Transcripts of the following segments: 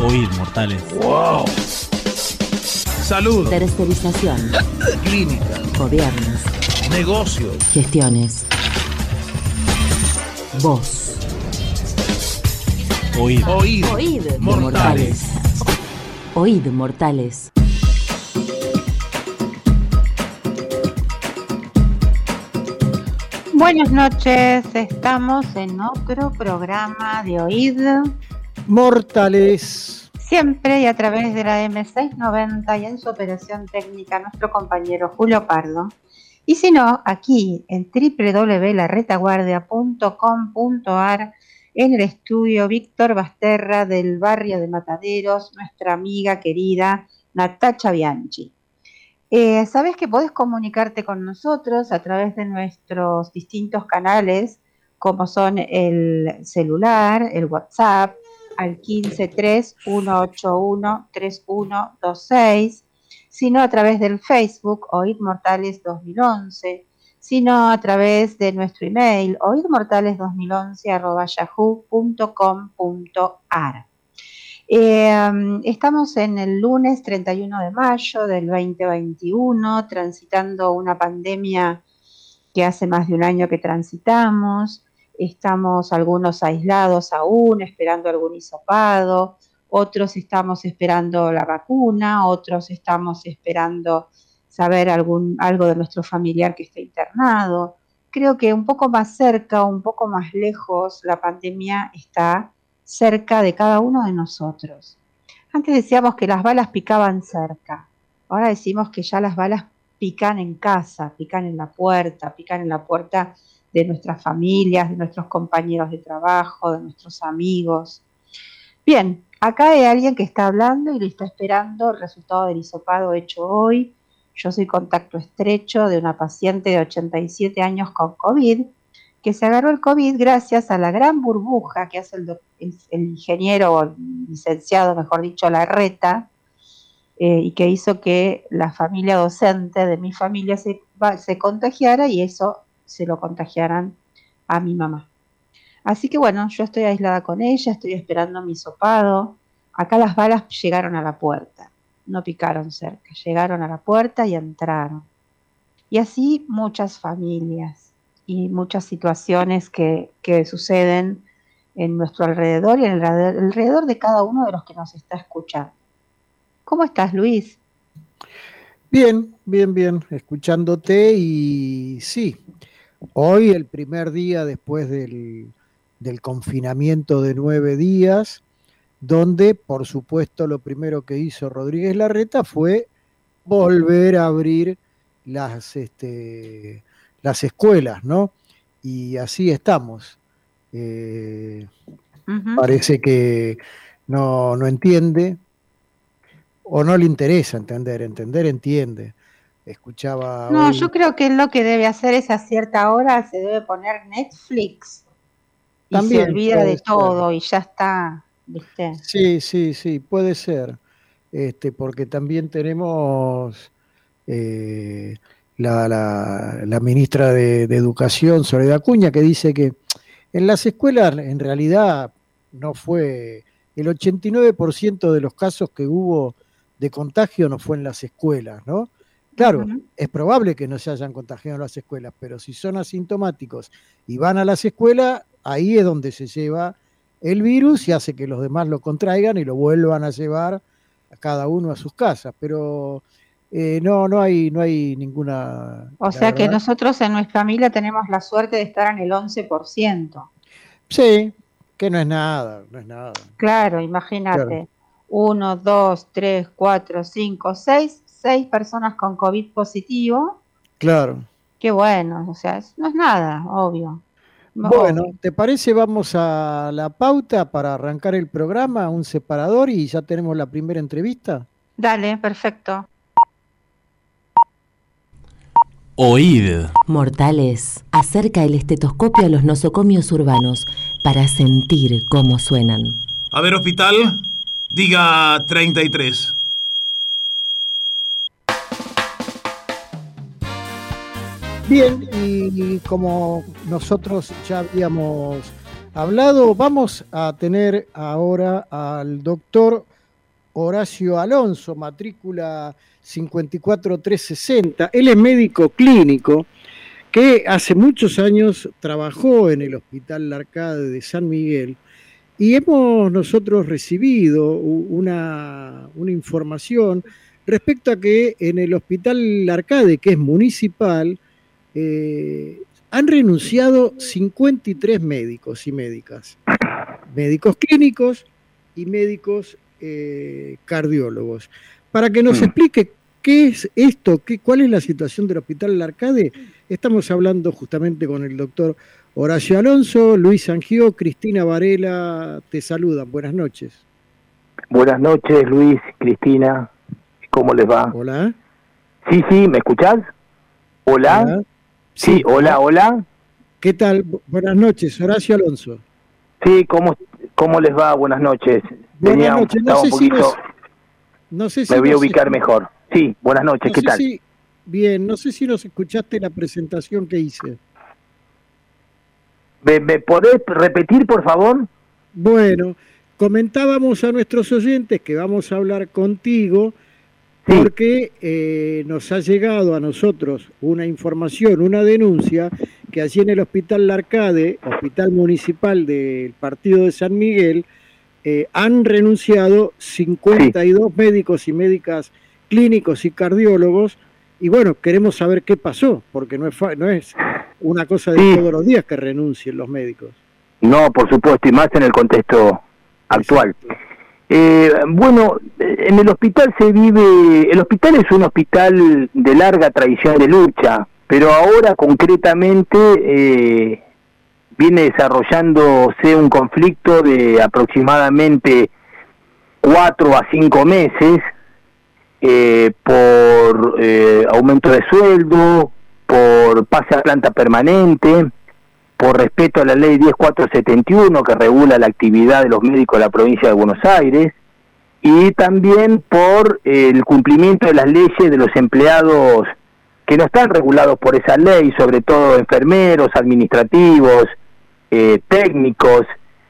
Oíd, mortales. ¡Wow! Salud. Tercerización. Clínica. Gobiernos. Negocios. Gestiones. Voz. Oíd. Oíd. Oíd, mortales. Oíd, mortales. Buenas noches, estamos en otro programa de Oíd Mortales. Siempre y a través de la M690 y en su operación técnica nuestro compañero Julio Pardo. Y si no, aquí en www.laretaguardia.com.ar en el estudio Víctor Basterra del barrio de Mataderos, nuestra amiga querida Natacha Bianchi. Sabes que podés comunicarte con nosotros a través de nuestros distintos canales, como son el celular, el WhatsApp, al 1531813126, sino a través del Facebook, Oíd Mortales 2011, sino a través de nuestro email, oidmortales2011@yahoo.com.ar. Estamos en el lunes 31 de mayo del 2021, transitando una pandemia que hace más de un año que transitamos. Estamos algunos aislados aún, esperando algún hisopado, otros estamos esperando la vacuna, otros estamos esperando saber algo de nuestro familiar que está internado. Creo que un poco más cerca, un poco más lejos, la pandemia está cerca de cada uno de nosotros. Antes decíamos que las balas picaban cerca, ahora decimos que ya las balas pican en casa, pican en la puerta de nuestras familias, de nuestros compañeros de trabajo, de nuestros amigos. Bien, acá hay alguien que está hablando y le está esperando el resultado del hisopado hecho hoy. Yo soy contacto estrecho de una paciente de 87 años con COVID, que se agarró el COVID gracias a la gran burbuja que hace el ingeniero o licenciado, mejor dicho, Larreta, y que hizo que la familia docente de mi familia se contagiara y eso se lo contagiaran a mi mamá. Así que bueno, yo estoy aislada con ella, estoy esperando mi hisopado. Acá las balas llegaron a la puerta, no picaron cerca, llegaron a la puerta y entraron. Y así muchas familias y muchas situaciones que suceden en nuestro alrededor y en el alrededor de cada uno de los que nos está escuchando. ¿Cómo estás, Luis? Bien, escuchándote y sí, hoy el primer día después del confinamiento de 9 días, donde por supuesto lo primero que hizo Rodríguez Larreta fue volver a abrir las escuelas, ¿no? Y así estamos. Parece que no entiende o no le interesa entender, entiende. Escuchaba No, hoy... yo creo que lo que debe hacer es a cierta hora se debe poner Netflix y También se olvida de todo y ya está, ¿viste? Sí, puede ser. Porque también tenemos la ministra de Educación, Soledad Acuña, que dice que en las escuelas en realidad no fue, el 89% de los casos que hubo de contagio no fue en las escuelas, ¿no? Claro, es probable que no se hayan contagiado en las escuelas, pero si son asintomáticos y van a las escuelas, ahí es donde se lleva el virus y hace que los demás lo contraigan y lo vuelvan a llevar a cada uno a sus casas, pero no hay ninguna... O sea que nosotros en nuestra familia tenemos la suerte de estar en el 11%. Sí, que no es nada. Claro, imagínate. 1, 2, 3, 4, 5, 6 personas con COVID positivo. Claro. Qué bueno, o sea, no es nada, obvio. Bueno, ¿te parece? Vamos a la pauta para arrancar el programa, un separador y ya tenemos la primera entrevista. Dale, perfecto. Oíd. Mortales, acerca el estetoscopio a los nosocomios urbanos para sentir cómo suenan. A ver, hospital, diga 33. Bien, y como nosotros ya habíamos hablado, vamos a tener ahora al doctor Horacio Alonso, matrícula 54360. Él es médico clínico que hace muchos años trabajó en el Hospital Larcade de San Miguel y hemos nosotros recibido una información respecto a que en el Hospital Larcade, que es municipal, han renunciado 53 médicos y médicas, médicos clínicos y médicos cardiólogos. Para que nos explique qué es esto, cuál es la situación del Hospital Larcade, estamos hablando justamente con el doctor Horacio Alonso. Luis Sangió, Cristina Varela, te saludan. Buenas noches. Buenas noches, Luis, Cristina. ¿Cómo les va? Hola. Sí, ¿me escuchás? Hola. Hola. Sí, hola. ¿Qué tal? Buenas noches, Horacio Alonso. Sí, ¿cómo les va? Buenas noches. Buenas noches. No sé si me voy a ubicar mejor. Sí, buenas noches, ¿qué tal? Bien, no sé si nos escuchaste la presentación que hice. ¿Me podés repetir, por favor? Bueno, comentábamos a nuestros oyentes que vamos a hablar contigo sí, porque nos ha llegado a nosotros una información, una denuncia, que allí en el Hospital Larcade, Hospital Municipal del Partido de San Miguel, han renunciado 52 sí, médicos y médicas clínicos y cardiólogos, y bueno, queremos saber qué pasó, porque no es una cosa de sí, todos los días que renuncien los médicos. No, por supuesto, y más en el contexto actual. Bueno, en el hospital el hospital es un hospital de larga tradición de lucha, pero ahora concretamente viene desarrollándose un conflicto de aproximadamente 4 a 5 meses por aumento de sueldo, por pase a planta permanente, por respeto a la ley 10471 que regula la actividad de los médicos de la provincia de Buenos Aires, y también por el cumplimiento de las leyes de los empleados que no están regulados por esa ley, sobre todo enfermeros, administrativos, técnicos,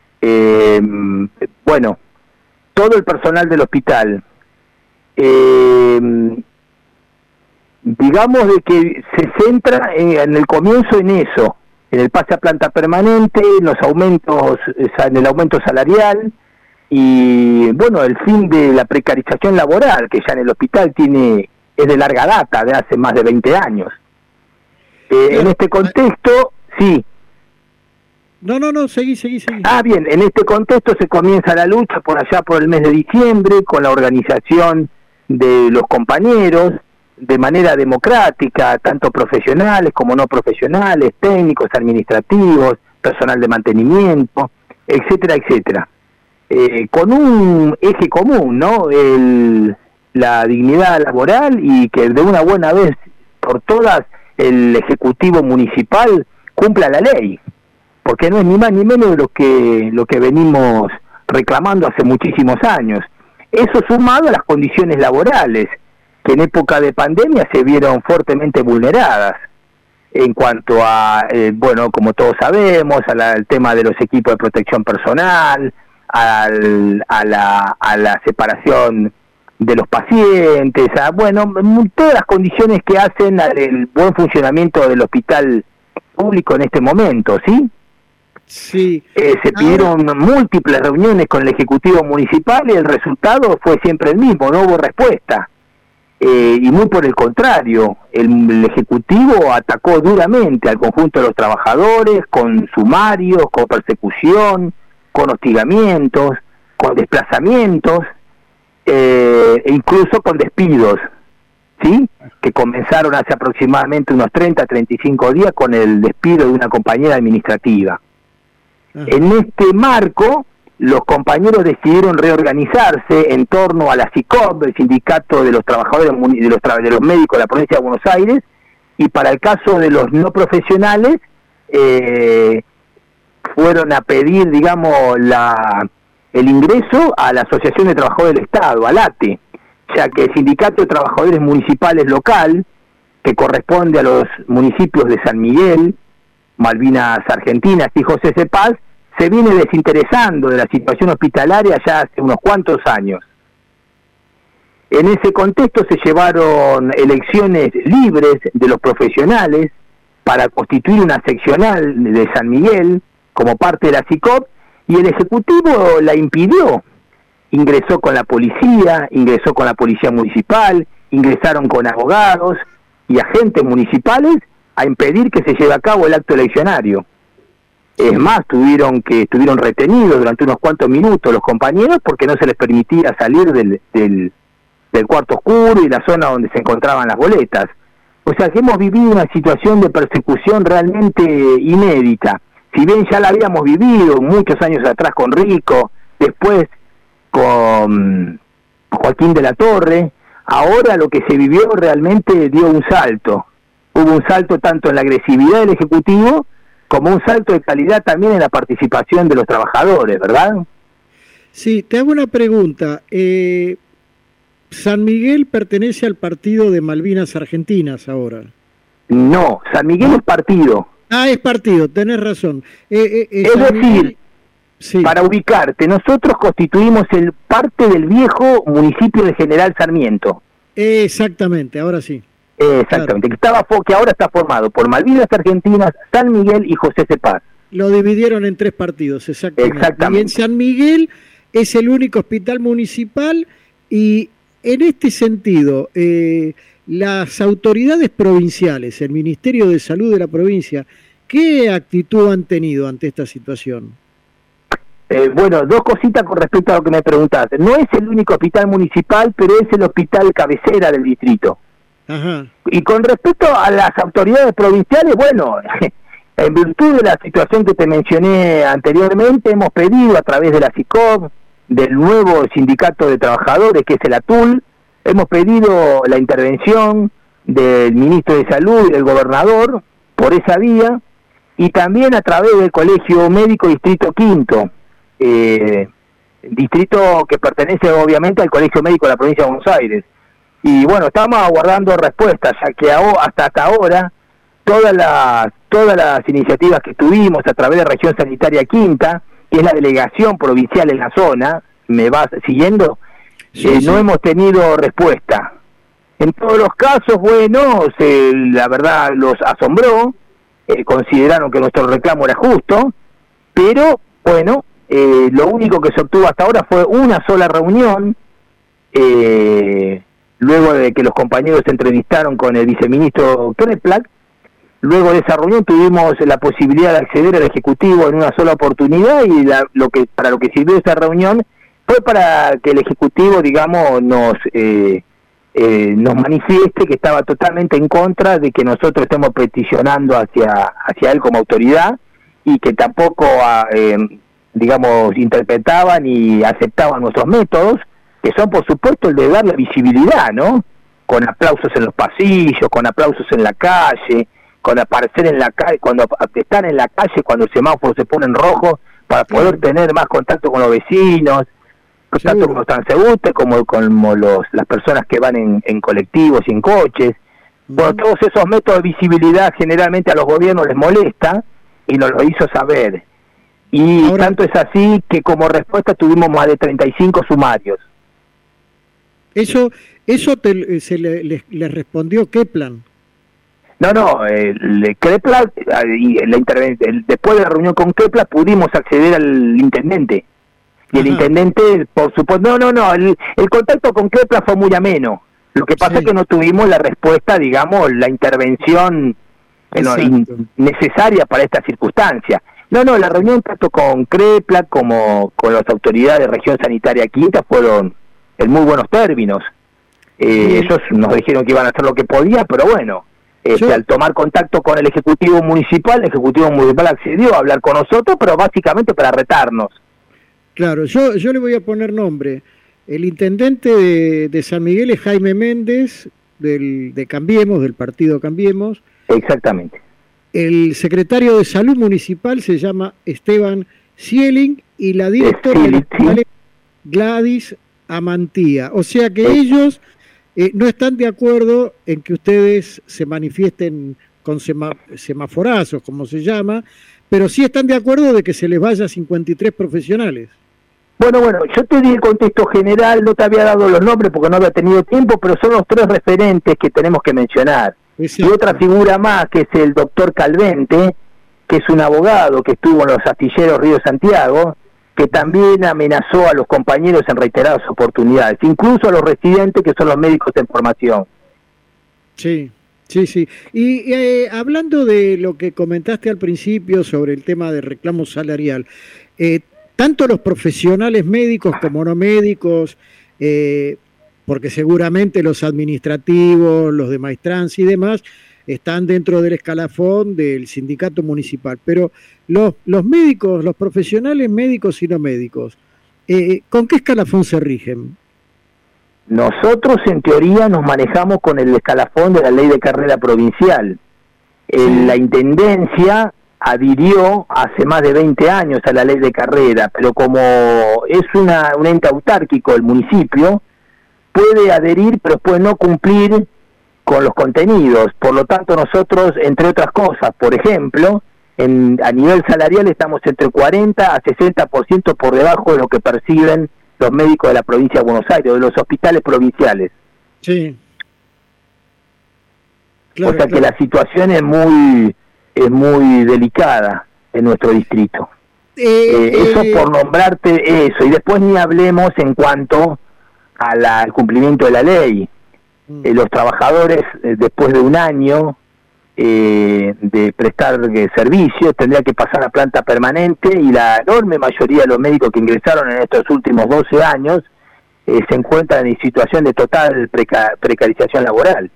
bueno, todo el personal del hospital. Digamos de que se centra en el comienzo en eso, en el pase a planta permanente, en los aumentos, en el aumento salarial y bueno, el fin de la precarización laboral que ya en el hospital es de larga data, de hace más de 20 años. En este contexto, sí. No, seguí. Ah, bien, en este contexto se comienza la lucha por allá por el mes de diciembre con la organización de los compañeros de manera democrática, tanto profesionales como no profesionales, técnicos, administrativos, personal de mantenimiento, etcétera, con un eje común, ¿no? La dignidad laboral y que de una buena vez por todas el Ejecutivo Municipal cumpla la ley, porque no es ni más ni menos de lo que venimos reclamando hace muchísimos años. Eso sumado a las condiciones laborales, que en época de pandemia se vieron fuertemente vulneradas, en cuanto a, bueno, como todos sabemos, al tema de los equipos de protección personal, a la separación de los pacientes, bueno, todas las condiciones que hacen al buen funcionamiento del hospital público en este momento, ¿sí? Sí. Se pidieron múltiples reuniones con el Ejecutivo Municipal y el resultado fue siempre el mismo, no hubo respuesta. Y muy por el contrario, el Ejecutivo atacó duramente al conjunto de los trabajadores con sumarios, con persecución, con hostigamientos, con desplazamientos, e incluso con despidos, ¿sí? Que comenzaron hace aproximadamente unos 30-35 días con el despido de una compañera administrativa. En este marco, los compañeros decidieron reorganizarse en torno a la SICOP, el Sindicato de los Trabajadores de los Médicos de la Provincia de Buenos Aires, y para el caso de los no profesionales, fueron a pedir, digamos, el ingreso a la Asociación de Trabajadores del Estado, ALATE, ya que el Sindicato de Trabajadores Municipales local, que corresponde a los municipios de San Miguel, Malvinas Argentinas y José C. Paz, se viene desinteresando de la situación hospitalaria ya hace unos cuantos años. En ese contexto se llevaron elecciones libres de los profesionales para constituir una seccional de San Miguel como parte de la SICOP, y el Ejecutivo la impidió. Ingresó con la policía municipal, ingresaron con abogados y agentes municipales a impedir que se lleve a cabo el acto eleccionario. Es más, estuvieron retenidos durante unos cuantos minutos los compañeros porque no se les permitía salir del cuarto oscuro y la zona donde se encontraban las boletas. O sea que hemos vivido una situación de persecución realmente inédita. Si bien ya la habíamos vivido muchos años atrás con Rico, después con Joaquín de la Torre, ahora lo que se vivió realmente dio un salto. Hubo un salto tanto en la agresividad del Ejecutivo como un salto de calidad también en la participación de los trabajadores, ¿verdad? Sí, te hago una pregunta. San Miguel pertenece al partido de Malvinas Argentinas ahora. No, San Miguel es partido. Ah, es partido, tenés razón. Es San decir, Miguel, sí. Para ubicarte, nosotros constituimos parte del viejo municipio de General Sarmiento. Exactamente, ahora sí. Exactamente, claro. que ahora está formado por Malvinas Argentinas, San Miguel y José Cepaz. Lo dividieron en 3 partidos, exactamente. Y en San Miguel es el único hospital municipal, y en este sentido, las autoridades provinciales, el Ministerio de Salud de la provincia, ¿qué actitud han tenido ante esta situación? Bueno, 2 cositas con respecto a lo que me preguntaste. No es el único hospital municipal, pero es el hospital cabecera del distrito. Ajá. Y con respecto a las autoridades provinciales, bueno, en virtud de la situación que te mencioné anteriormente, hemos pedido a través de la SICOP, del nuevo sindicato de trabajadores que es el ATUL, hemos pedido la intervención del ministro de Salud y del gobernador por esa vía, y también a través del Colegio Médico Distrito Quinto, distrito que pertenece obviamente al Colegio Médico de la provincia de Buenos Aires. Y bueno, estamos aguardando respuestas, ya que hasta ahora todas las iniciativas que tuvimos a través de Región Sanitaria Quinta, que es la delegación provincial en la zona, ¿me vas siguiendo? Sí. No hemos tenido respuesta. En todos los casos, bueno, la verdad los asombró, consideraron que nuestro reclamo era justo, pero bueno, lo único que se obtuvo hasta ahora fue una sola reunión, luego de que los compañeros se entrevistaron con el viceministro Kreplak. Luego de esa reunión tuvimos la posibilidad de acceder al Ejecutivo en una sola oportunidad, y para lo que sirvió esa reunión fue para que el Ejecutivo, digamos, nos manifieste que estaba totalmente en contra de que nosotros estemos peticionando hacia él como autoridad, y que tampoco, digamos, interpretaban y aceptaban nuestros métodos, que son, por supuesto, el de darle visibilidad, ¿no? Con aplausos en los pasillos, con aplausos en la calle, con aparecer en la calle, cuando están en la calle, cuando el semáforo se pone en rojo, para poder tener más contacto con los vecinos, tanto con los transeúntes como las personas que van en colectivos y en coches. Bueno, todos esos métodos de visibilidad generalmente a los gobiernos les molesta, y nos lo hizo saber. Y ahora, tanto es así que como respuesta tuvimos más de 35 sumarios. Eso les respondió Kreplak. No, Kreplak, después de la reunión con Kreplak pudimos acceder al intendente. Y el intendente, por supuesto, el contacto con Kreplak fue muy ameno. Lo que pasa es que no tuvimos la respuesta, digamos, la intervención necesaria para esta circunstancia. La reunión tanto con Kreplak como con las autoridades de Región Sanitaria Quinta fueron en muy buenos términos. Ellos nos dijeron que iban a hacer lo que podía, pero bueno, al tomar contacto con el Ejecutivo Municipal accedió a hablar con nosotros, pero básicamente para retarnos. Claro, yo le voy a poner nombre. El intendente de San Miguel es Jaime Méndez, de Cambiemos, del partido Cambiemos. Exactamente. El secretario de Salud Municipal se llama Esteban Sieling, y la directora es Gladys Amantía. O sea que ellos no están de acuerdo en que ustedes se manifiesten con semaforazos, como se llama, pero sí están de acuerdo de que se les vaya 53 profesionales. Bueno, yo te di el contexto general, no te había dado los nombres porque no había tenido tiempo, pero son los 3 referentes que tenemos que mencionar. Exacto. Y otra figura más, que es el doctor Calvente, que es un abogado que estuvo en los astilleros Río Santiago, que también amenazó a los compañeros en reiteradas oportunidades, incluso a los residentes, que son los médicos en formación. Sí. Y hablando de lo que comentaste al principio sobre el tema del reclamo salarial, tanto los profesionales médicos como no médicos, porque seguramente los administrativos, los de maestrancia y demás, están dentro del escalafón del sindicato municipal, pero los médicos, los profesionales médicos y no médicos, ¿con qué escalafón se rigen? Nosotros en teoría nos manejamos con el escalafón de la ley de carrera provincial. La intendencia adhirió hace más de 20 años a la ley de carrera, pero como es un ente autárquico el municipio, puede adherir pero puede no cumplir con los contenidos. Por lo tanto, nosotros, entre otras cosas, por ejemplo, a nivel salarial estamos entre 40 a 60% por debajo de lo que perciben los médicos de la provincia de Buenos Aires, de los hospitales provinciales. Sí. Claro, o sea que la situación es muy delicada en nuestro distrito. Eso por nombrarte eso, y después ni hablemos en cuanto al cumplimiento de la ley. Los trabajadores, después de un año de prestar servicios, tendrían que pasar a planta permanente, y la enorme mayoría de los médicos que ingresaron en estos últimos 12 años se encuentran en situación de total precarización laboral.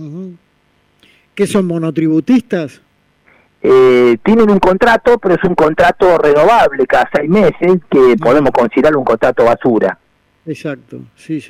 ¿Qué son, monotributistas? Tienen un contrato, pero es un contrato renovable cada 6 meses, que podemos considerar un contrato basura. Exacto, sí.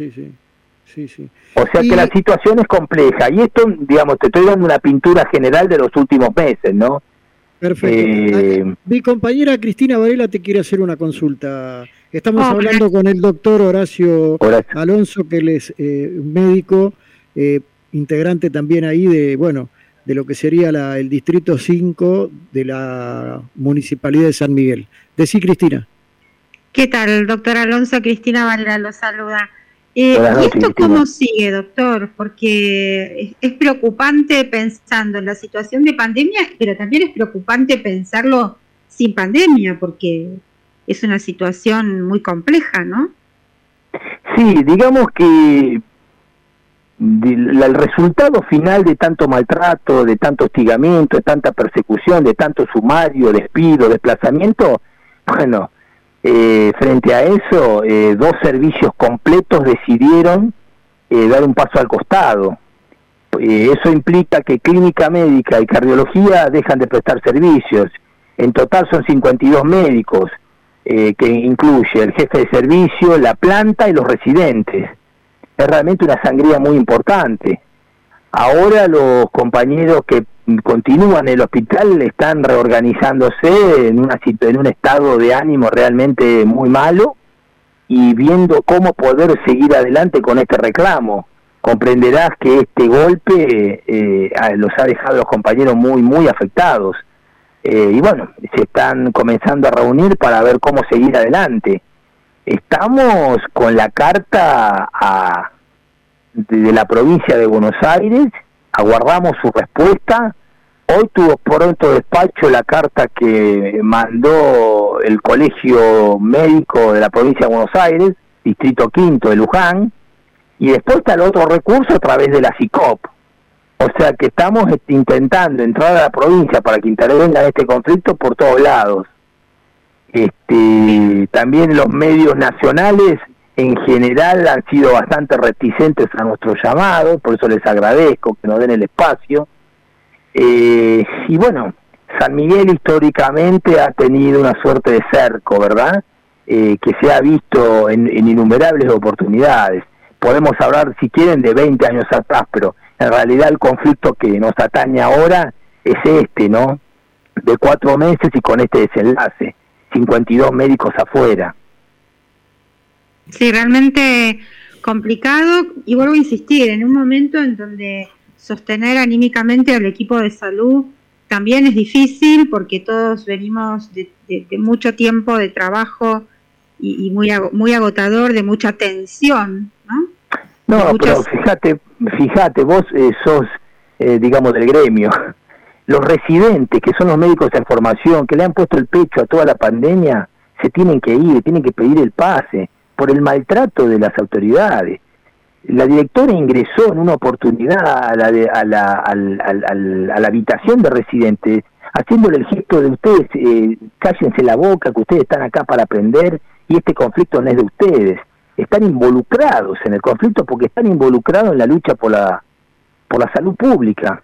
O sea que la situación es compleja, y esto, digamos, te estoy dando una pintura general de los últimos meses, ¿no? Perfecto. Mi compañera Cristina Varela te quiere hacer una consulta. Estamos hablando con el doctor Horacio Alonso, que él es médico, integrante también ahí de lo que sería el distrito 5 de la municipalidad de San Miguel. Decí, Cristina. ¿Qué tal, doctor Alonso? Cristina Varela lo saluda. ¿Y esto cómo sigue, doctor? Porque es preocupante pensando en la situación de pandemia, pero también es preocupante pensarlo sin pandemia, porque es una situación muy compleja, ¿no? Sí, digamos que el resultado final de tanto maltrato, de tanto hostigamiento, de tanta persecución, de tanto sumario, despido, desplazamiento, bueno, frente a eso, 2 servicios completos decidieron dar un paso al costado. Eso implica que clínica médica y cardiología dejan de prestar servicios. En total son 52 médicos, que incluye el jefe de servicio, la planta y los residentes. Es realmente una sangría muy importante. Ahora los compañeros que continúan en el hospital están reorganizándose en un estado de ánimo realmente muy malo, y viendo cómo poder seguir adelante con este reclamo. Comprenderás que este golpe los ha dejado a los compañeros muy afectados, y bueno, se están comenzando a reunir para ver cómo seguir adelante. Estamos con la carta de la provincia de Buenos Aires, aguardamos su respuesta. Hoy tuvo pronto despacho la carta que mandó el Colegio Médico de la provincia de Buenos Aires, Distrito Quinto de Luján, y después está el otro recurso a través de la SICOP. O sea que estamos intentando entrar a la provincia para que intervenga en este conflicto por todos lados. También los medios nacionales en general han sido bastante reticentes a nuestro llamado, por eso les agradezco que nos den el espacio. Y bueno, San Miguel históricamente ha tenido una suerte de cerco, ¿verdad? Que se ha visto en innumerables oportunidades. Podemos hablar, si quieren, de 20 años atrás, pero en realidad el conflicto que nos atañe ahora es ¿no? De 4 meses y con este desenlace, 52 médicos afuera. Sí, realmente complicado, y vuelvo a insistir, en un momento en donde sostener anímicamente al equipo de salud también es difícil, porque todos venimos de mucho tiempo de trabajo y muy agotador, de mucha tensión, ¿no? No, pero fíjate, vos sos, digamos, del gremio. Los residentes, que son los médicos en formación, que le han puesto el pecho a toda la pandemia, se tienen que ir, tienen que pedir el pase por el maltrato de las autoridades. La directora ingresó en una oportunidad a la habitación de residentes, haciéndole el gesto de ustedes, cállense la boca, que ustedes están acá para aprender, y este conflicto no es de ustedes. Están involucrados en el conflicto porque están involucrados en la lucha por la salud pública.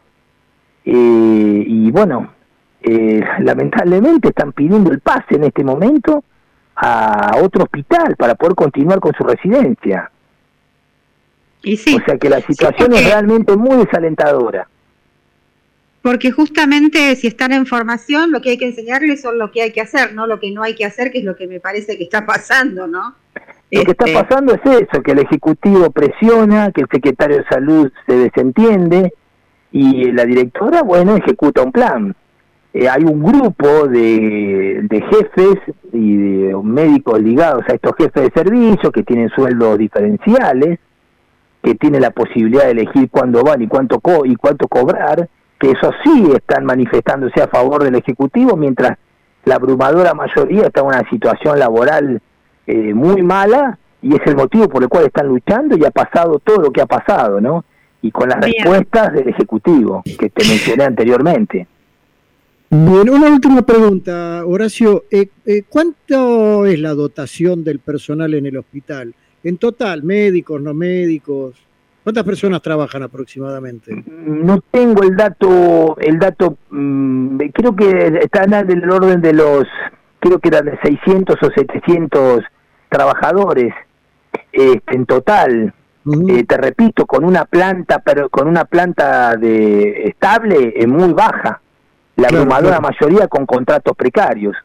Y bueno, lamentablemente están pidiendo el pase en este momento a otro hospital para poder continuar con su residencia. Y sí, o sea que la situación es realmente muy desalentadora. Porque justamente si están en formación, lo que hay que enseñarles son lo que hay que hacer, no lo que no hay que hacer, que es lo que me parece que está pasando, ¿no? Lo que está pasando es eso, que el Ejecutivo presiona, que el Secretario de Salud se desentiende y la directora, bueno, ejecuta un plan. Hay un grupo de jefes y de médicos ligados a estos jefes de servicio que tienen sueldos diferenciales, que tienen la posibilidad de elegir cuándo van y cuánto cobrar, que eso sí están manifestándose a favor del Ejecutivo, mientras la abrumadora mayoría está en una situación laboral muy mala, y es el motivo por el cual están luchando, y ha pasado todo lo que ha pasado, ¿no? Y con las respuestas del Ejecutivo, que te mencioné anteriormente. Bien, una última pregunta, Horacio. ¿Cuánto es la dotación del personal en el hospital? En total, médicos, no médicos. ¿Cuántas personas trabajan aproximadamente? No tengo el dato, creo que están en el orden de creo que eran de 600 o 700 trabajadores en total. Te repito, con una planta, pero con una planta estable muy baja. La abrumadora mayoría con contratos precarios.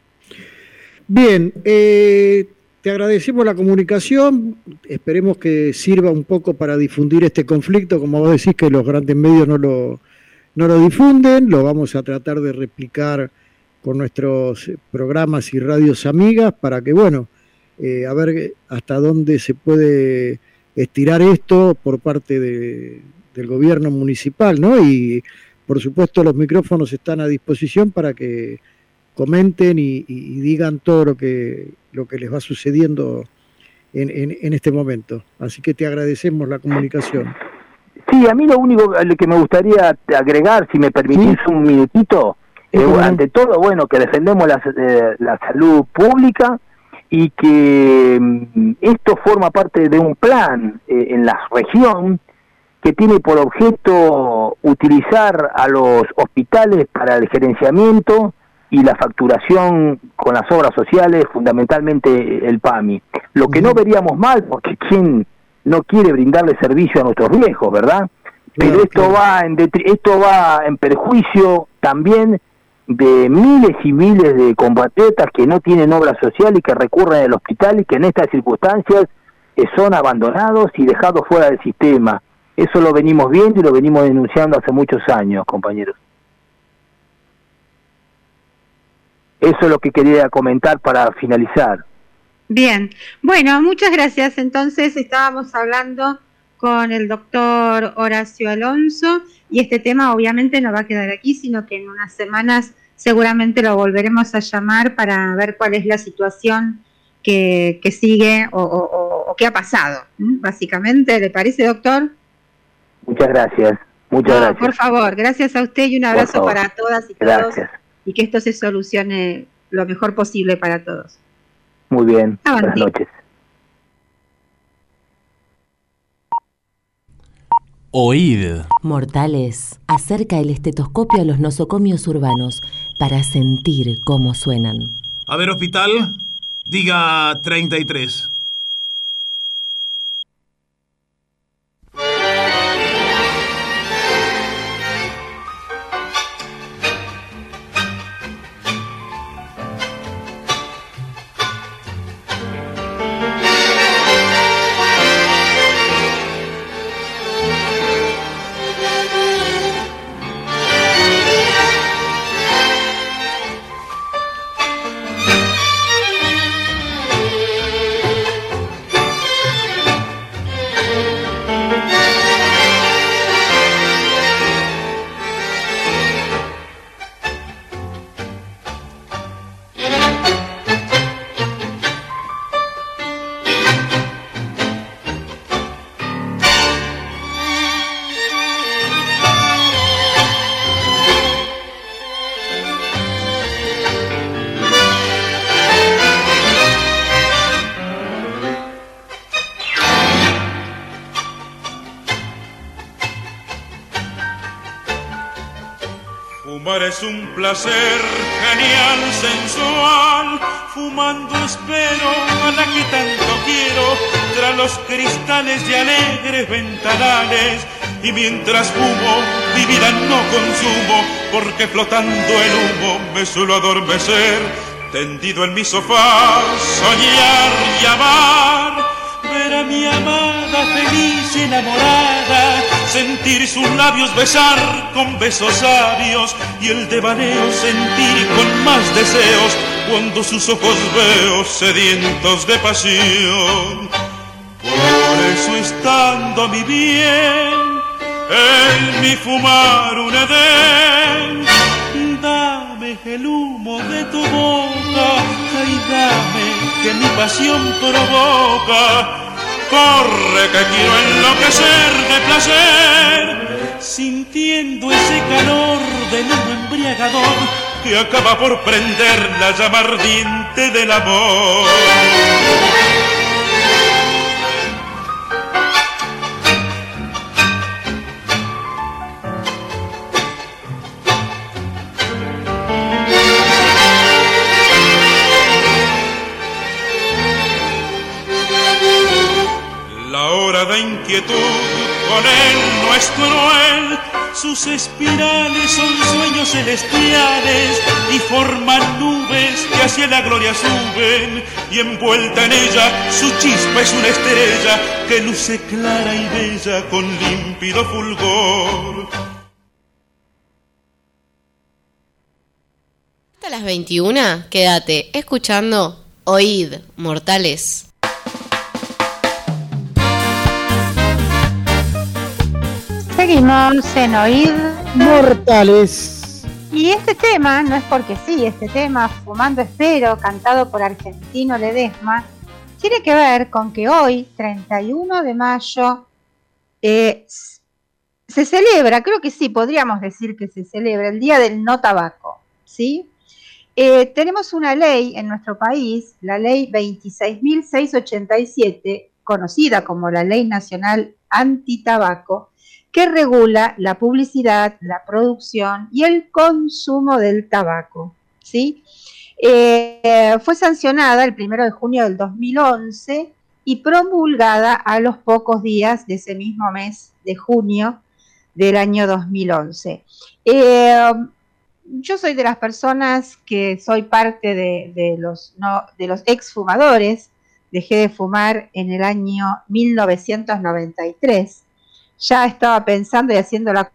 Bien, te agradecemos la comunicación, esperemos que sirva un poco para difundir este conflicto, como vos decís que los grandes medios no lo difunden, lo vamos a tratar de replicar con nuestros programas y radios amigas para que, bueno, a ver hasta dónde se puede estirar esto por parte del gobierno municipal, ¿no? Y por supuesto los micrófonos están a disposición para que comenten y digan todo lo que les va sucediendo en este momento. Así que te agradecemos la comunicación. Sí, a mí lo único que me gustaría agregar, si me permitís un minutito, ante todo, bueno, que defendemos la salud pública y que esto forma parte de un plan en la región que tiene por objeto utilizar a los hospitales para el gerenciamiento y la facturación con las obras sociales, fundamentalmente el PAMI. Lo que no veríamos mal, porque ¿quién no quiere brindarle servicio a nuestros viejos, verdad? Pero esto va en perjuicio también de miles y miles de compatriotas que no tienen obra social y que recurren al hospital y que en estas circunstancias son abandonados y dejados fuera del sistema. Eso lo venimos viendo y lo venimos denunciando hace muchos años, compañeros. Eso es lo que quería comentar para finalizar. Bien, bueno, muchas gracias. Entonces estábamos hablando con el doctor Horacio Alonso y este tema obviamente no va a quedar aquí, sino que en unas semanas seguramente lo volveremos a llamar para ver cuál es la situación que sigue o qué ha pasado, básicamente. ¿Le parece, doctor? Muchas gracias. Muchas gracias. Por favor, gracias a usted y un abrazo para todas y todos. Y que esto se solucione lo mejor posible para todos. Muy bien, buenas noches. Oíd. Mortales, acerca el estetoscopio a los nosocomios urbanos para sentir cómo suenan. A ver, hospital, diga 33. Fumar es un placer genial, sensual. Fumando espero a la que tanto quiero, tras los cristales de alegres ventanales. Y mientras fumo, mi vida no consumo, porque flotando el humo me suelo adormecer. Tendido en mi sofá, soñar y amar, ver a mi amada feliz y enamorada, sentir sus labios besar con besos sabios, y el devaneo sentir con más deseos, cuando sus ojos veo sedientos de pasión. Por eso estando mi bien, en mi fumar un edén, dame el humo de tu boca, y dame que mi pasión provoca. Corre que quiero enloquecer de placer, sintiendo ese calor del humo embriagador que acaba por prender la llama ardiente del amor. De inquietud con él no es cruel, sus espirales son sueños celestiales y forman nubes que hacia la gloria suben, y envuelta en ella su chispa es una estrella que luce clara y bella con límpido fulgor. Hasta las 21, quédate escuchando Oíd, mortales. Seguimos en Oíd Mortales. Y este tema, no es porque sí, este tema, Fumando Espero, cantado por Argentino Ledesma, tiene que ver con que hoy, 31 de mayo, se celebra, creo que sí, podríamos decir que se celebra el Día del No Tabaco, ¿sí? Tenemos una ley en nuestro país, la ley 26.687, conocida como la Ley Nacional Antitabaco, que regula la publicidad, la producción y el consumo del tabaco, ¿sí? Fue sancionada el 1 de junio del 2011 y promulgada a los pocos días de ese mismo mes de junio del año 2011. Yo soy de las personas que soy parte de los exfumadores. Dejé de fumar en el año 1993. Ya estaba pensando y haciendo la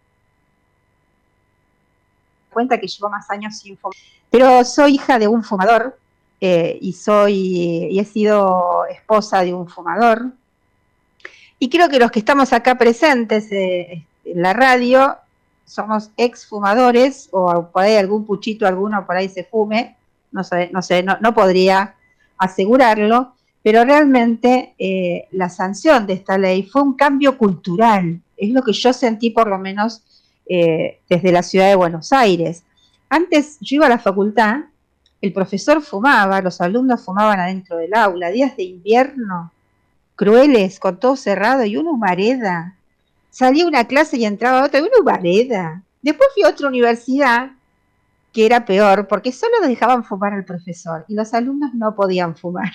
cuenta que llevo más años sin fumar. Pero soy hija de un fumador y he sido esposa de un fumador. Y creo que los que estamos acá presentes en la radio somos exfumadores, o por ahí algún puchito, alguno por ahí se fume, no podría asegurarlo. Pero realmente la sanción de esta ley fue un cambio cultural, es lo que yo sentí por lo menos desde la ciudad de Buenos Aires. Antes yo iba a la facultad, el profesor fumaba, los alumnos fumaban adentro del aula, días de invierno crueles, con todo cerrado y una humareda. Salía una clase y entraba otra, y una humareda. Después fui a otra universidad que era peor, porque solo dejaban fumar al profesor y los alumnos no podían fumar.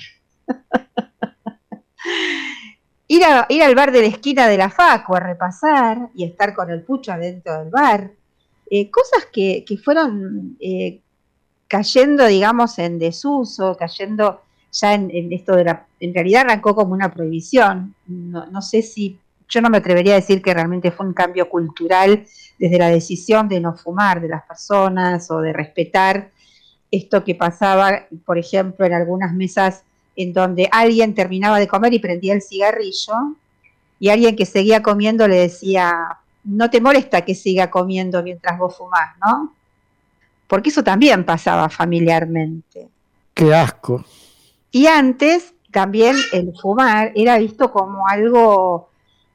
Ir al bar de la esquina de la facu a repasar y estar con el pucho adentro del bar, cosas que fueron cayendo, digamos, en desuso, cayendo ya en esto en realidad arrancó como una prohibición. No sé si, yo no me atrevería a decir que realmente fue un cambio cultural desde la decisión de no fumar de las personas o de respetar esto que pasaba, por ejemplo, en algunas mesas en donde alguien terminaba de comer y prendía el cigarrillo, y alguien que seguía comiendo le decía, no te molesta que siga comiendo mientras vos fumás, ¿no? Porque eso también pasaba familiarmente. ¡Qué asco! Y antes también el fumar era visto como algo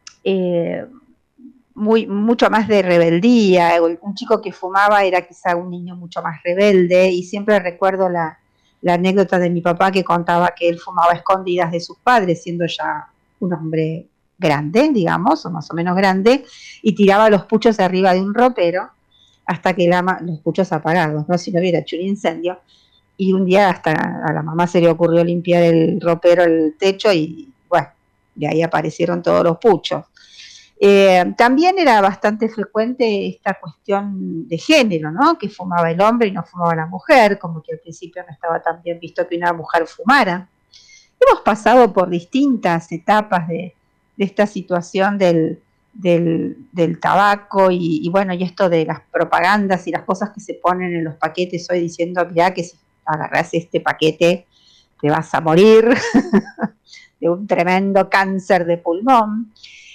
mucho más de rebeldía. Un chico que fumaba era quizá un niño mucho más rebelde, y siempre recuerdo la anécdota de mi papá que contaba que él fumaba a escondidas de sus padres, siendo ya un hombre grande, digamos, o más o menos grande, y tiraba los puchos arriba de un ropero, hasta que los puchos apagados, ¿no? Si no hubiera hecho un incendio. Y un día hasta a la mamá se le ocurrió limpiar el ropero, el techo, y bueno, de ahí aparecieron todos los puchos. También era bastante frecuente esta cuestión de género, ¿no? Que fumaba el hombre y no fumaba la mujer, como que al principio no estaba tan bien visto que una mujer fumara. Hemos pasado por distintas etapas de esta situación del tabaco y bueno, y esto de las propagandas y las cosas que se ponen en los paquetes hoy diciendo, mirá que si agarrás este paquete te vas a morir de un tremendo cáncer de pulmón.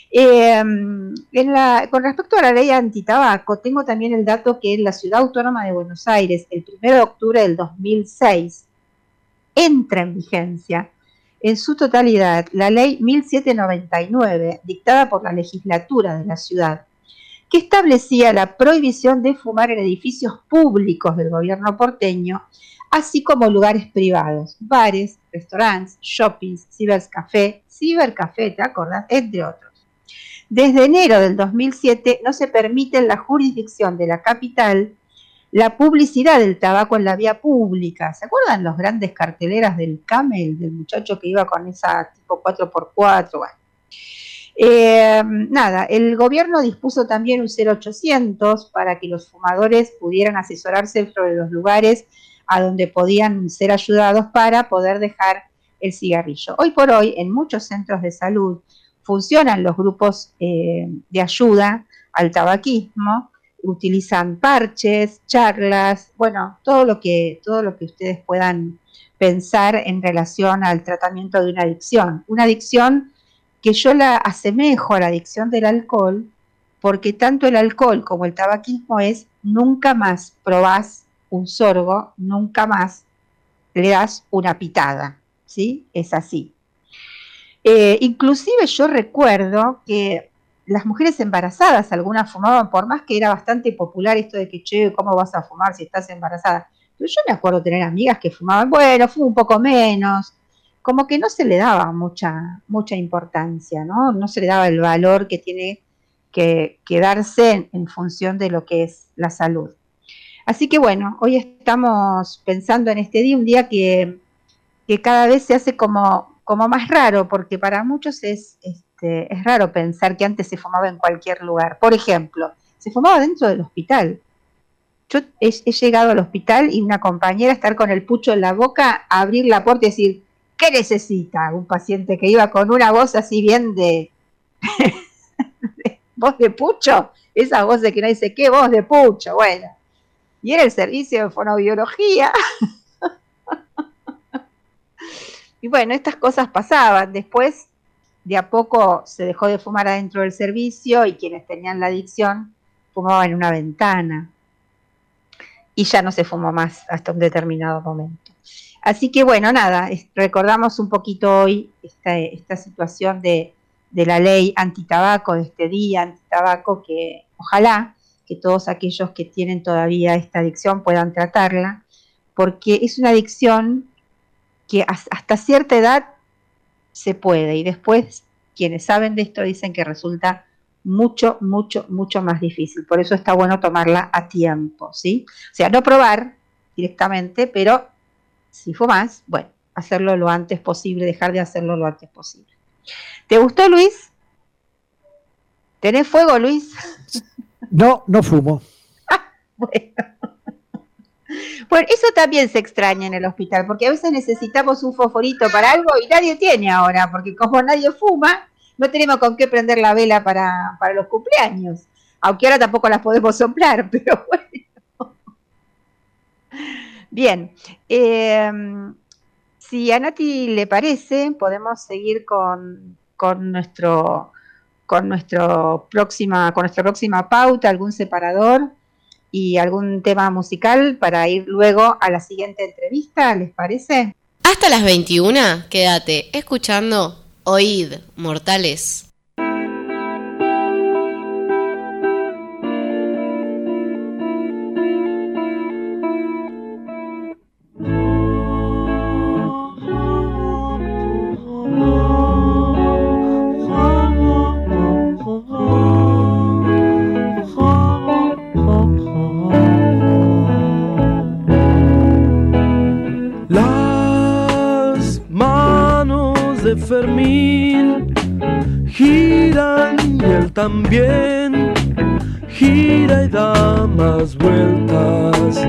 Con respecto a la ley antitabaco, tengo también el dato que en la Ciudad Autónoma de Buenos Aires, el 1 de octubre del 2006, entra en vigencia en su totalidad la ley 1799, dictada por la legislatura de la ciudad, que establecía la prohibición de fumar en edificios públicos del gobierno porteño, así como lugares privados, bares, restaurantes, shoppings, cibercafé, ¿te acordás? Entre otros. Desde enero del 2007 no se permite en la jurisdicción de la capital la publicidad del tabaco en la vía pública. ¿Se acuerdan los grandes carteleras del Camel, del muchacho que iba con esa tipo 4x4? Bueno. El gobierno dispuso también un 0800 para que los fumadores pudieran asesorarse sobre los lugares a donde podían ser ayudados para poder dejar el cigarrillo. Hoy por hoy, en muchos centros de salud, funcionan los grupos de ayuda al tabaquismo, utilizan parches, charlas, bueno, todo lo que ustedes puedan pensar en relación al tratamiento de una adicción que yo la asemejo a la adicción del alcohol, porque tanto el alcohol como el tabaquismo es nunca más probás un sorbo, nunca más le das una pitada, ¿sí? Es así. Inclusive yo recuerdo que las mujeres embarazadas, algunas fumaban, por más que era bastante popular esto de que, che, ¿cómo vas a fumar si estás embarazada? Pero yo me acuerdo tener amigas que fumaban, bueno, fumo un poco menos, como que no se le daba mucha importancia, ¿no? No se le daba el valor que tiene que darse en función de lo que es la salud. Así que bueno, hoy estamos pensando en este día, un día que cada vez se hace como más raro, porque para muchos es raro pensar que antes se fumaba en cualquier lugar. Por ejemplo, se fumaba dentro del hospital. Yo he llegado al hospital y una compañera estar con el pucho en la boca, abrir la puerta y decir, ¿qué necesita? Un paciente que iba con una voz así bien de voz de pucho, esa voz de que no dice, ¿qué voz de pucho? Bueno, y era el servicio de fonoaudiología. Y bueno, estas cosas pasaban. Después, de a poco, se dejó de fumar adentro del servicio y quienes tenían la adicción fumaban en una ventana. Y ya no se fumó más hasta un determinado momento. Así que bueno, nada, recordamos un poquito hoy esta situación de la ley antitabaco, de este día antitabaco, que ojalá que todos aquellos que tienen todavía esta adicción puedan tratarla, porque es una adicción que hasta cierta edad se puede, y después quienes saben de esto dicen que resulta mucho más difícil. Por eso está bueno tomarla a tiempo, ¿sí? O sea, no probar directamente, pero si fumás, bueno, hacerlo lo antes posible, dejar de hacerlo lo antes posible. ¿Te gustó, Luis? ¿Tenés fuego, Luis? No fumo. Bueno, eso también se extraña en el hospital, porque a veces necesitamos un fosforito para algo y nadie tiene ahora, porque como nadie fuma, no tenemos con qué prender la vela para los cumpleaños, aunque ahora tampoco las podemos soplar, pero bueno. Bien, si a Nati le parece, podemos seguir con nuestra próxima pauta, algún separador y algún tema musical para ir luego a la siguiente entrevista, ¿les parece? Hasta las 21, quédate escuchando Oíd, Mortales. Fermín giran y él también gira y da más vueltas.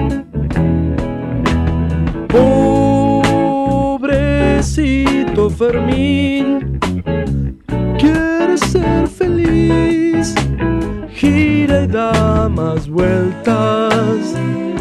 Pobrecito Fermín quiere ser feliz, gira y da más vueltas.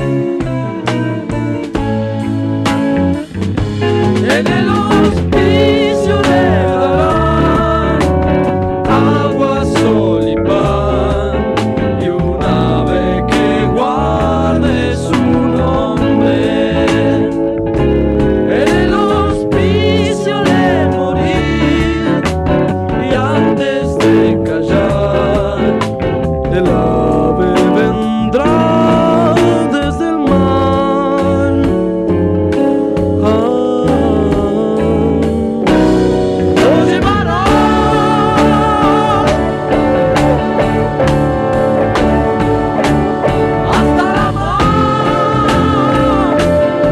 En el hospicio le darán agua, sol y pan, y un ave que guarde su nombre. En el hospicio le morir, y antes de callar, el ave vendrá desde el mar. Lo llevará hasta la mar.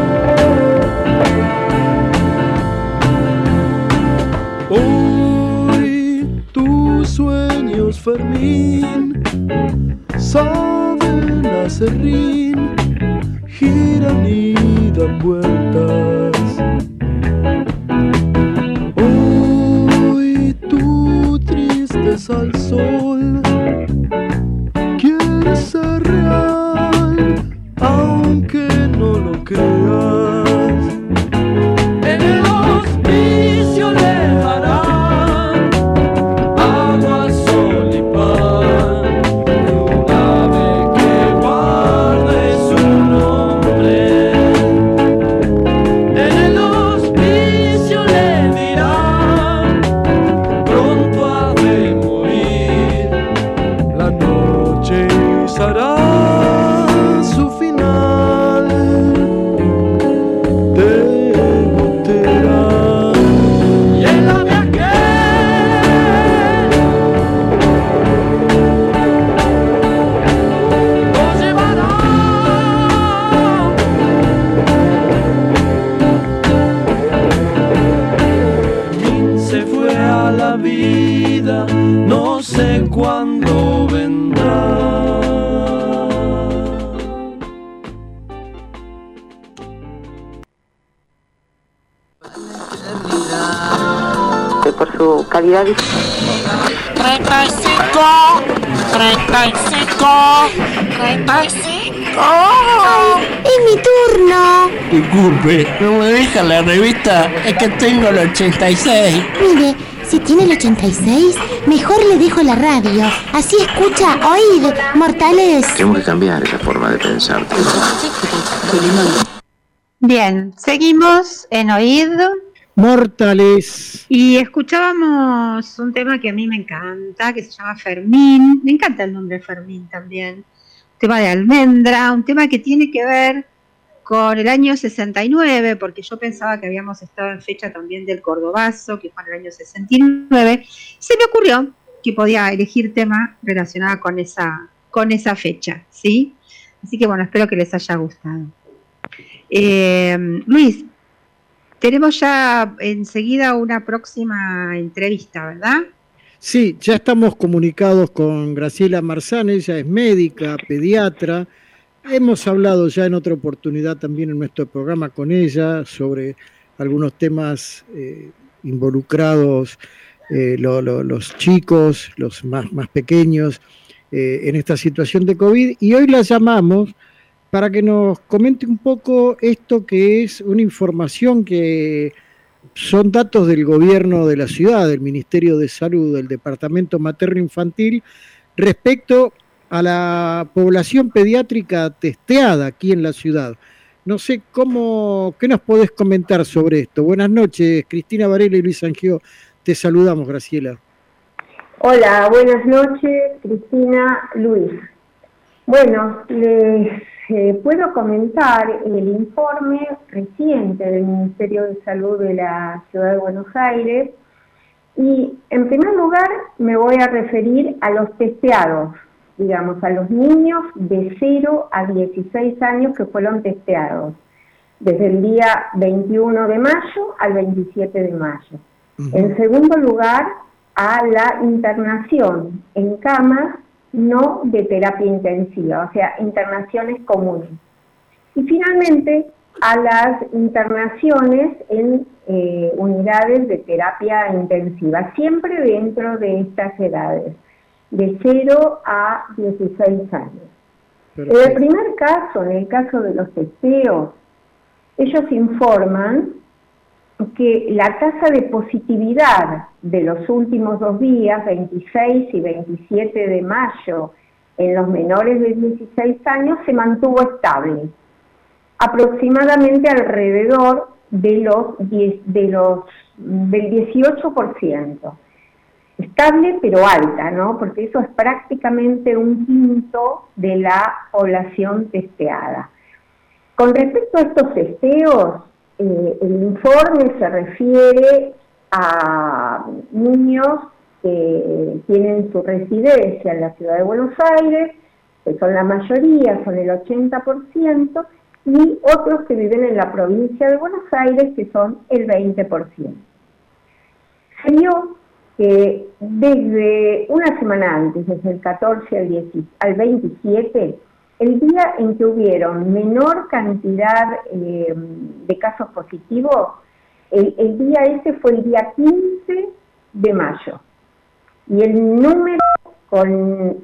Hoy tus sueños, Fermín, saben a serrín, giran y dan vueltas. Hoy tu tristeza al sol quiere ser real, aunque no lo creas. En el hospicio le darán agua, sol y pan, y un ave que guarde su nombre. En el hospicio le dirán, pronto ha de morir, la noche será su final de gotera. Y el ave aquel lo llevará. Min se fue a la vida, no sé cuándo vendrá. Por su calidad. 35. Es mi turno. Disculpe, ¿no me deja la revista? Es que tengo el 86. Mire, si tiene el 86, mejor le dejo la radio. Así escucha, oíd, mortales. Tenemos que cambiar esa forma de pensar. Bien, seguimos en Oído. Mortales. Y escuchábamos un tema que a mí me encanta, que se llama Fermín. Me encanta el nombre Fermín también. Un tema de almendra, un tema que tiene que ver con el año 69, porque yo pensaba que habíamos estado en fecha también del Cordobazo, que fue en el año 69. Se me ocurrió que podía elegir tema relacionado con esa fecha, ¿sí? Así que bueno, espero que les haya gustado. Luis, tenemos ya enseguida una próxima entrevista, ¿verdad? Sí, ya estamos comunicados con Graciela Marzán, ella es médica, pediatra. Hemos hablado ya en otra oportunidad también en nuestro programa con ella sobre algunos temas involucrados, los chicos, los más pequeños, en esta situación de COVID. Y hoy la llamamos para que nos comente un poco esto que es una información que son datos del gobierno de la ciudad, del Ministerio de Salud, del Departamento Materno Infantil, respecto a la población pediátrica testeada aquí en la ciudad. No sé qué nos podés comentar sobre esto. Buenas noches, Cristina Varela y Luis Angio, te saludamos, Graciela. Hola, buenas noches, Cristina, Luis. Bueno, les puedo comentar el informe reciente del Ministerio de Salud de la Ciudad de Buenos Aires y, en primer lugar, me voy a referir a los testeados, digamos, a los niños de 0 a 16 años que fueron testeados, desde el día 21 de mayo al 27 de mayo. En segundo lugar, a la internación en camas no de terapia intensiva, o sea, internaciones comunes. Y finalmente, a las internaciones en unidades de terapia intensiva, siempre dentro de estas edades, de 0 a 16 años. En el primer caso, en el caso de los testeos, ellos informan que la tasa de positividad de los últimos 2 días, 26 y 27 de mayo, en los menores de 16 años se mantuvo estable, aproximadamente alrededor del 18%. Estable pero alta, ¿no? Porque eso es prácticamente 1/5 de la población testeada. Con respecto a estos testeos, el informe se refiere a niños que tienen su residencia en la ciudad de Buenos Aires, que son la mayoría, son el 80%, y otros que viven en la provincia de Buenos Aires, que son el 20%. Se vio que desde una semana antes, desde el 14 al 27, el día en que hubieron menor cantidad de casos positivos, el día ese fue el día 15 de mayo. Y el número con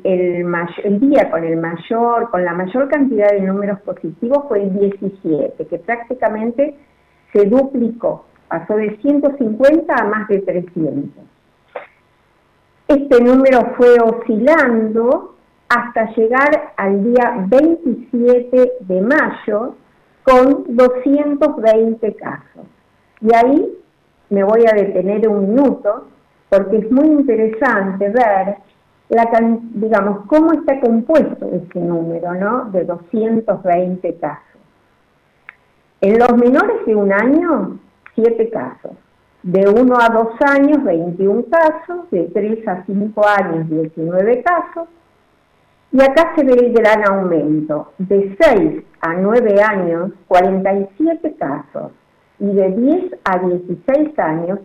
la mayor cantidad de números positivos fue el 17, que prácticamente se duplicó, pasó de 150 a más de 300. Este número fue oscilando hasta llegar al día 27 de mayo con 220 casos. Y ahí me voy a detener un minuto, porque es muy interesante ver cómo está compuesto ese número, ¿no?, de 220 casos. En los menores de 1 año, 7 casos. De 1 a 2 años, 21 casos. De 3 a 5 años, 19 casos. Y acá se ve el gran aumento. De 6 a 9 años, 47 casos. Y de 10 a 16 años,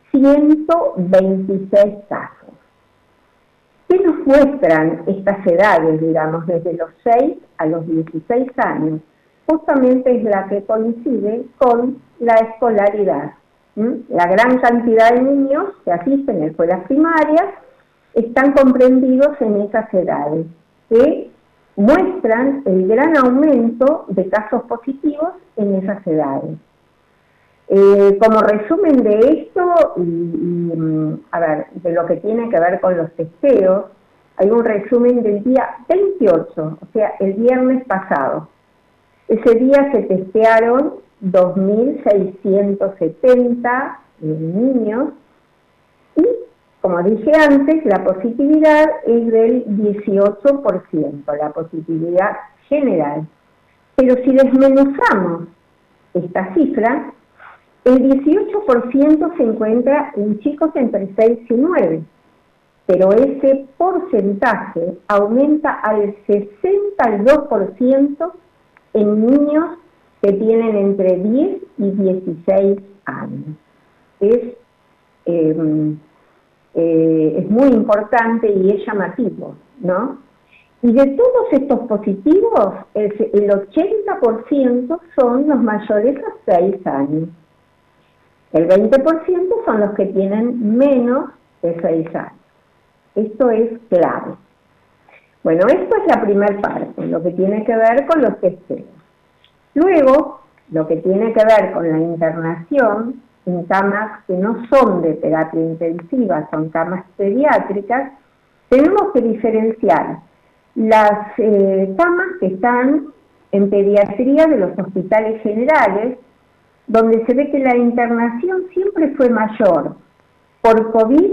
126 casos. ¿Qué nos muestran estas edades, digamos, desde los 6 a los 16 años? Justamente es la que coincide con la escolaridad. La gran cantidad de niños que asisten a escuelas primarias están comprendidos en esas edades, que muestran el gran aumento de casos positivos en esas edades. Como resumen de esto, de lo que tiene que ver con los testeos, hay un resumen del día 28, o sea, el viernes pasado. Ese día se testearon 2.670 niños y, como dije antes, la positividad es del 18%, la positividad general. Pero si desmenuzamos esta cifra, el 18% se encuentra en chicos entre 6 y 9, pero ese porcentaje aumenta al 62% en niños que tienen entre 10 y 16 años. Es muy importante y es llamativo, ¿no? Y de todos estos positivos, el 80% son los mayores a 6 años. El 20% son los que tienen menos de 6 años. Esto es clave. Bueno, esto es la primera parte, lo que tiene que ver con los testeos. Luego, lo que tiene que ver con la internación en camas que no son de terapia intensiva, son camas pediátricas, tenemos que diferenciar las camas que están en pediatría de los hospitales generales, donde se ve que la internación siempre fue mayor por COVID,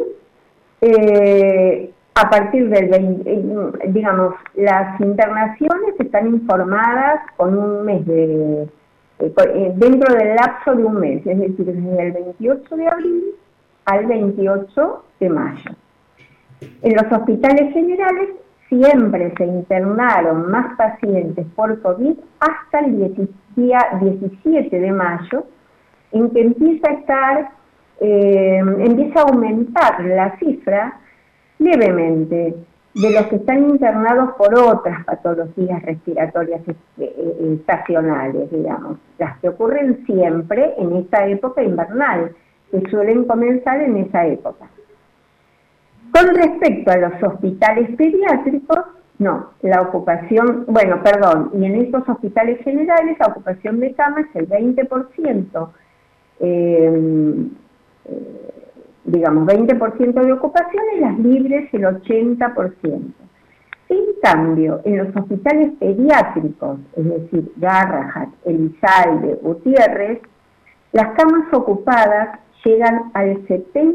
a partir del las internaciones están informadas con un mes dentro del lapso de un mes, es decir, desde el 28 de abril al 28 de mayo. En los hospitales generales siempre se internaron más pacientes por COVID hasta el día 17 de mayo, en que empieza a estar empieza a aumentar la cifra levemente de los que están internados por otras patologías respiratorias estacionales, digamos, las que ocurren siempre en esta época invernal, que suelen comenzar en esa época. Con respecto a los hospitales pediátricos, no, la ocupación, y en estos hospitales generales la ocupación de camas es el 20%, 20% de ocupación, y las libres el 80%. En cambio, en los hospitales pediátricos, es decir, Garrahat, Elizalde, Gutiérrez, las camas ocupadas llegan al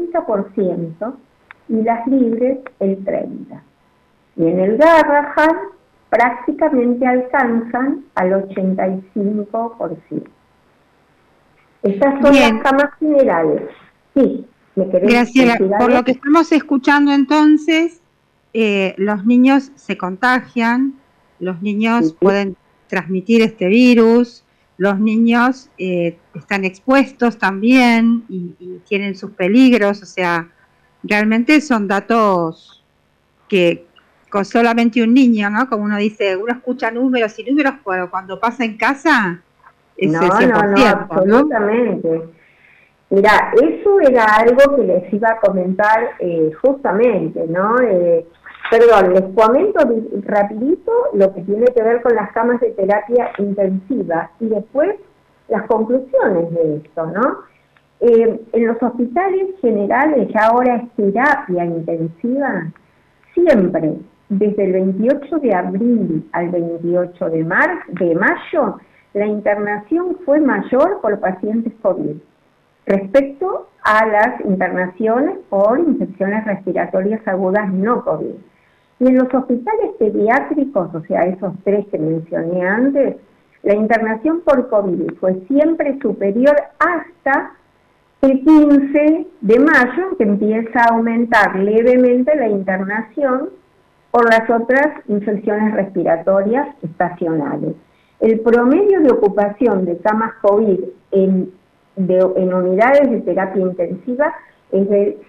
70% y las libres el 30%. Y en el Garrahat prácticamente alcanzan al 85%. Estas son las camas generales. Sí, me querés Graciela, decir por algo. lo que estamos escuchando entonces, los niños se contagian, los niños pueden transmitir este virus, los niños están expuestos también y tienen sus peligros, o sea, realmente son datos que con solamente un niño, ¿no? Como uno dice, uno escucha números y números, pero cuando pasa en casa es el 100%, absolutamente. Mira, eso era algo que les iba a comentar justamente, ¿no? Les comento rapidito lo que tiene que ver con las camas de terapia intensiva y después las conclusiones de esto, ¿no? En los hospitales generales, ya ahora es terapia intensiva, siempre, desde el 28 de abril al 28 de mayo, la internación fue mayor por pacientes COVID respecto a las internaciones por infecciones respiratorias agudas no COVID. Y en los hospitales pediátricos, o sea, esos 3 que mencioné antes, la internación por COVID fue siempre superior hasta el 15 de mayo, que empieza a aumentar levemente la internación por las otras infecciones respiratorias estacionales. El promedio de ocupación de camas COVID en unidades de terapia intensiva es del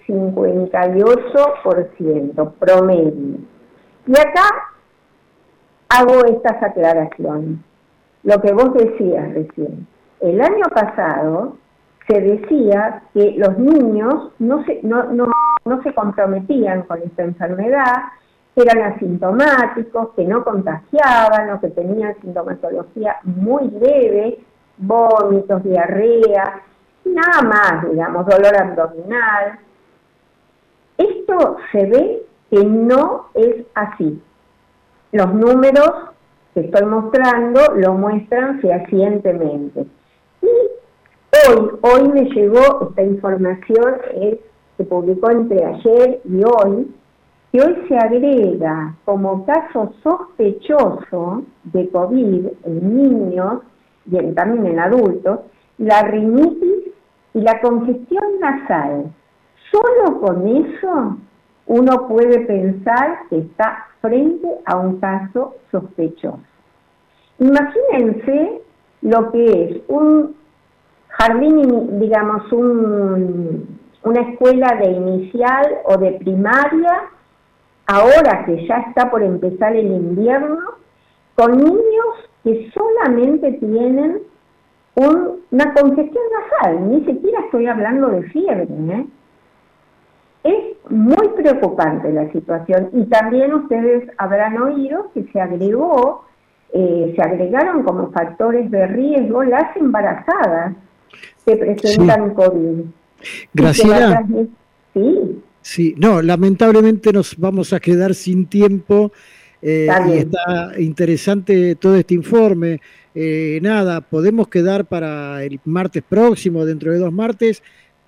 58% promedio. Y acá hago estas aclaraciones. Lo que vos decías recién. El año pasado se decía que los niños no se comprometían con esta enfermedad, que eran asintomáticos, que no contagiaban o que tenían sintomatología muy leve, vómitos, diarrea, nada más, digamos, dolor abdominal. Esto se ve que no es así. Los números que estoy mostrando lo muestran fehacientemente. Y hoy me llegó esta información, se publicó entre ayer y hoy, que hoy se agrega como caso sospechoso de COVID en niños y también en adultos, la rinitis y la congestión nasal. Solo con eso uno puede pensar que está frente a un caso sospechoso. Imagínense lo que es un jardín, digamos, una escuela de inicial o de primaria, ahora que ya está por empezar el invierno, con niños que solamente tienen una congestión nasal, ni siquiera estoy hablando de fiebre, ¿eh? Es muy preocupante la situación, y también ustedes habrán oído que se agregaron como factores de riesgo las embarazadas que presentan COVID. Graciela. Sí, no, lamentablemente nos vamos a quedar sin tiempo. Y está interesante todo este informe. Podemos quedar para el martes próximo, dentro de 2 martes,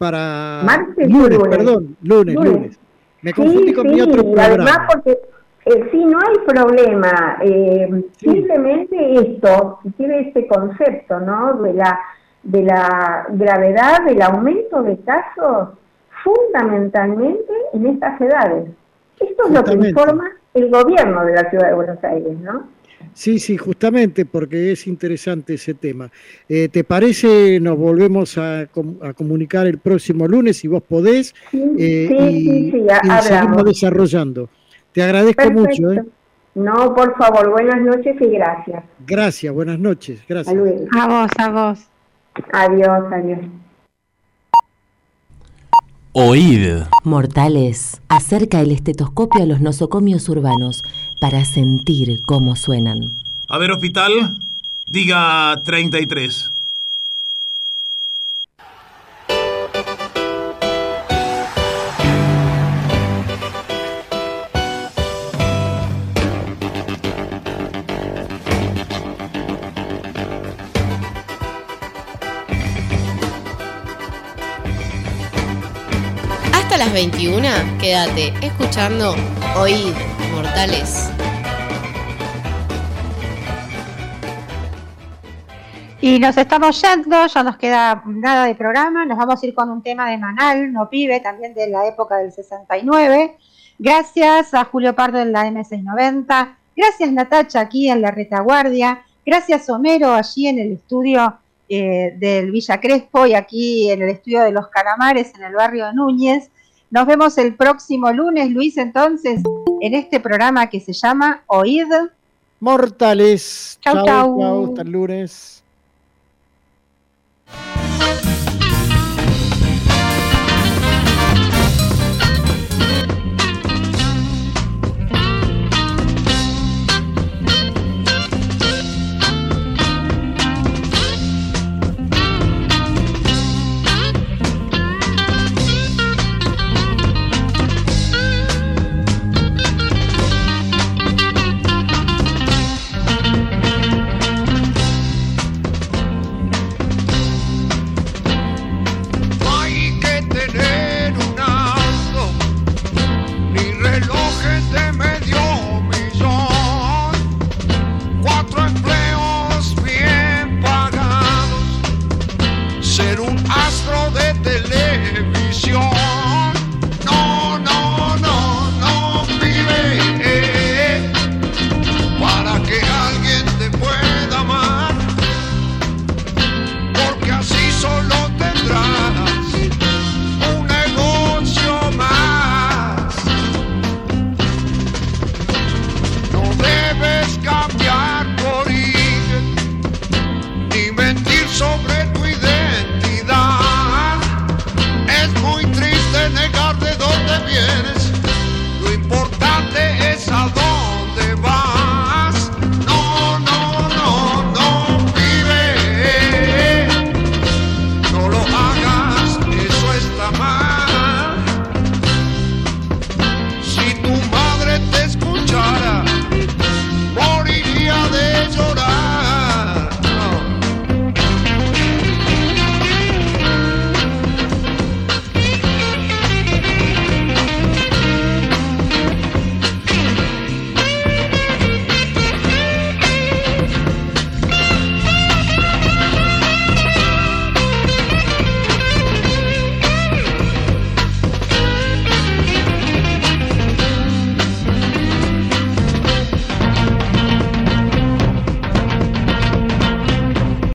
lunes. Me confundí con mi otro programa. Además, porque no hay problema. Simplemente esto, tiene este concepto, ¿no? De la gravedad del aumento de casos, fundamentalmente en estas edades. Esto es lo que informa el gobierno de la Ciudad de Buenos Aires, ¿no? Sí, justamente porque es interesante ese tema. ¿Te parece? Nos volvemos a comunicar el próximo lunes, si vos podés, y seguimos desarrollando. Te agradezco mucho. No, por favor, buenas noches y gracias. Gracias, buenas noches. Gracias. A vos. Adiós. Oíd. Mortales, acerca el estetoscopio a los nosocomios urbanos para sentir cómo suenan. A ver, hospital, diga 33. Hasta las 21, quédate escuchando Oíd, Mortales. Y nos estamos yendo, ya nos queda nada de programa, nos vamos a ir con un tema de Manal, No Pibe, también de la época del 69. Gracias a Julio Pardo en la M690, gracias Natacha aquí en la retaguardia, gracias Homero allí en el estudio del Villa Crespo y aquí en el estudio de Los Calamares en el barrio de Núñez. Nos vemos el próximo lunes, Luis, entonces, en este programa que se llama Oíd Mortales. Chau. Hasta el lunes. Sobre tu identidad, es muy triste negar de dónde vienes.